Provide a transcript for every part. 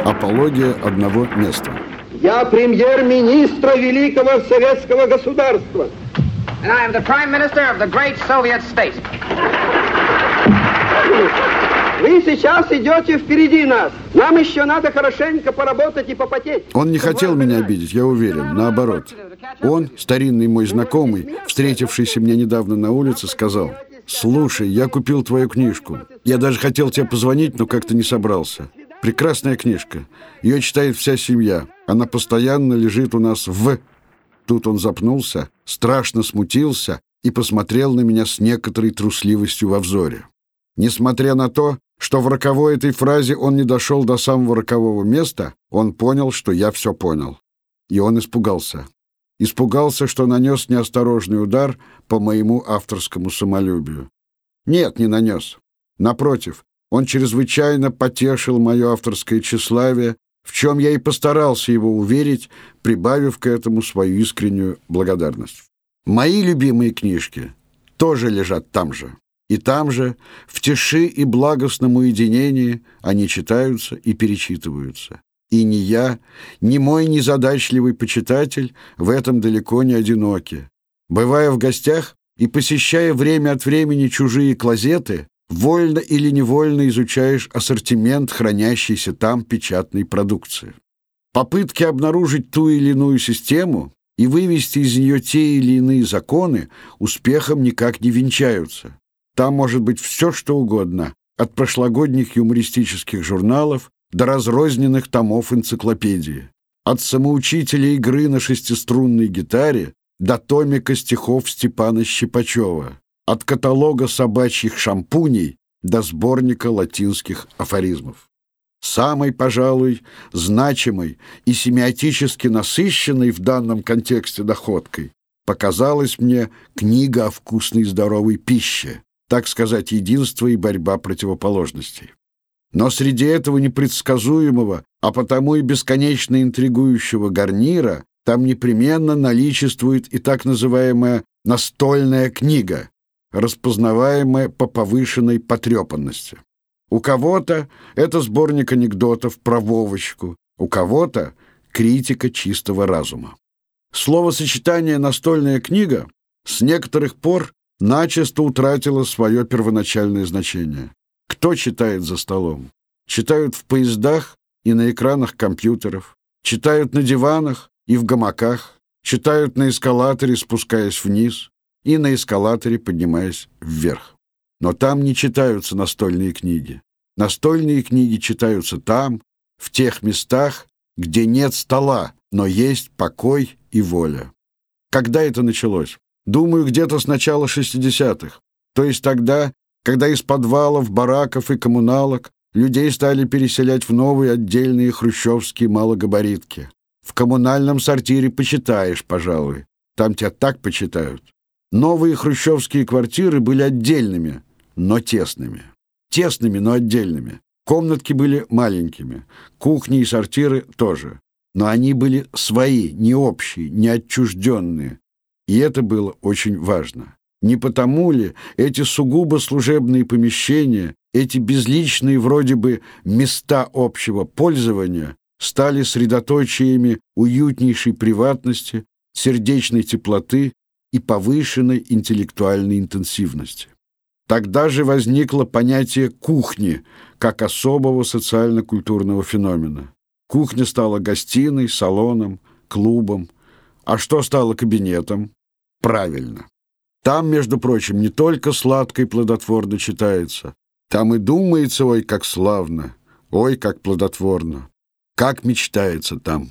Апология одного места. Я премьер-министр великого советского государства. And I am the Prime Minister of the great Soviet state. Вы сейчас идете впереди нас. Нам еще надо хорошенько поработать и попотеть. Он не хотел меня обидеть, я уверен, наоборот. Он, старинный мой знакомый, встретившийся мне недавно на улице, сказал: «Слушай, я купил твою книжку. Я даже хотел тебе позвонить, но как-то не собрался. Прекрасная книжка. Ее читает вся семья. Она постоянно лежит у нас в...» Тут он запнулся, страшно смутился и посмотрел на меня с некоторой трусливостью во взоре. Несмотря на то, что в роковой этой фразе он не дошел до самого рокового места, он понял, что я все понял. И он испугался. Испугался, что нанес неосторожный удар по моему авторскому самолюбию. Нет, не нанес. Напротив, он чрезвычайно потешил мое авторское тщеславие, в чем я и постарался его уверить, прибавив к этому свою искреннюю благодарность. Мои любимые книжки тоже лежат там же. И там же, в тиши и благостном уединении, они читаются и перечитываются. И ни я, ни мой незадачливый почитатель в этом далеко не одиноки. Бывая в гостях и посещая время от времени чужие клозеты, вольно или невольно изучаешь ассортимент хранящейся там печатной продукции. Попытки обнаружить ту или иную систему и вывести из нее те или иные законы успехом никак не венчаются. Там может быть все, что угодно, от прошлогодних юмористических журналов до разрозненных томов энциклопедии, от самоучителя игры на шестиструнной гитаре до томика стихов Степана Щипачева, от каталога собачьих шампуней до сборника латинских афоризмов. Самой, пожалуй, значимой и семиотически насыщенной в данном контексте находкой показалась мне книга о вкусной и здоровой пище, так сказать, единство и борьба противоположностей. Но среди этого непредсказуемого, а потому и бесконечно интригующего гарнира там непременно наличествует и так называемая настольная книга, распознаваемая по повышенной потрепанности. У кого-то это сборник анекдотов про Вовочку, у кого-то критика чистого разума. Словосочетание «настольная книга» с некоторых пор начисто утратило свое первоначальное значение. Кто читает за столом? Читают в поездах и на экранах компьютеров, читают на диванах и в гамаках, читают на эскалаторе, спускаясь вниз, и на эскалаторе, поднимаясь вверх. Но там не читаются настольные книги. Настольные книги читаются там, в тех местах, где нет стола, но есть покой и воля. Когда это началось? Думаю, где-то с начала 60-х. То есть тогда, когда из подвалов, бараков и коммуналок людей стали переселять в новые отдельные хрущевские малогабаритки. В коммунальном сортире почитаешь, пожалуй. Там тебя так почитают. Новые хрущевские квартиры были отдельными, но тесными. Тесными, но отдельными. Комнатки были маленькими. Кухни и сортиры тоже. Но они были свои, не общие, не отчужденные. И это было очень важно. Не потому ли эти сугубо служебные помещения, эти безличные вроде бы места общего пользования стали средоточиями уютнейшей приватности, сердечной теплоты и повышенной интеллектуальной интенсивности. Тогда же возникло понятие кухни как особого социально-культурного феномена. Кухня стала гостиной, салоном, клубом. А что стало кабинетом? Правильно. Там, между прочим, не только сладко и плодотворно читается. Там и думается, ой, как славно, ой, как плодотворно. Как мечтается там.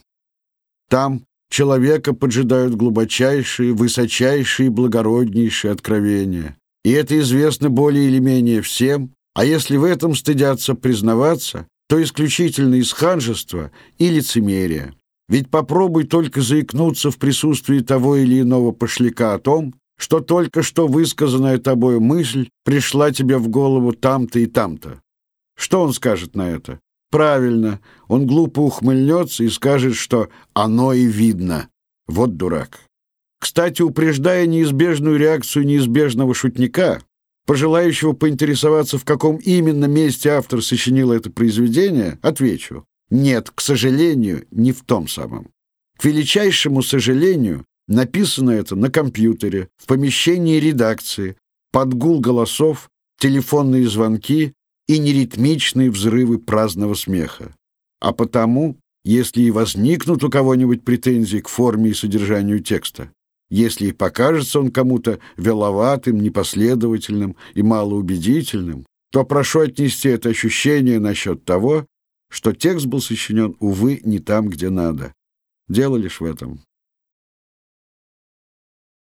Там человека поджидают глубочайшие, высочайшие и благороднейшие откровения. И это известно более или менее всем, а если в этом стыдятся признаваться, то исключительно из ханжества и лицемерия. Ведь попробуй только заикнуться в присутствии того или иного пошляка о том, что только что высказанная тобой мысль пришла тебе в голову там-то и там-то. Что он скажет на это? Правильно, он глупо ухмыльнется и скажет, что оно и видно. Вот дурак. Кстати, упреждая неизбежную реакцию неизбежного шутника, пожелающего поинтересоваться, в каком именно месте автор сочинил это произведение, отвечу. Нет, к сожалению, не в том самом. К величайшему сожалению, написано это на компьютере, в помещении редакции, под гул голосов, телефонные звонки и неритмичные взрывы праздного смеха. А потому, если и возникнут у кого-нибудь претензии к форме и содержанию текста, если и покажется он кому-то веловатым, непоследовательным и малоубедительным, то прошу отнести это ощущение насчет того, что текст был сочинен, увы, не там, где надо. Дело лишь в этом.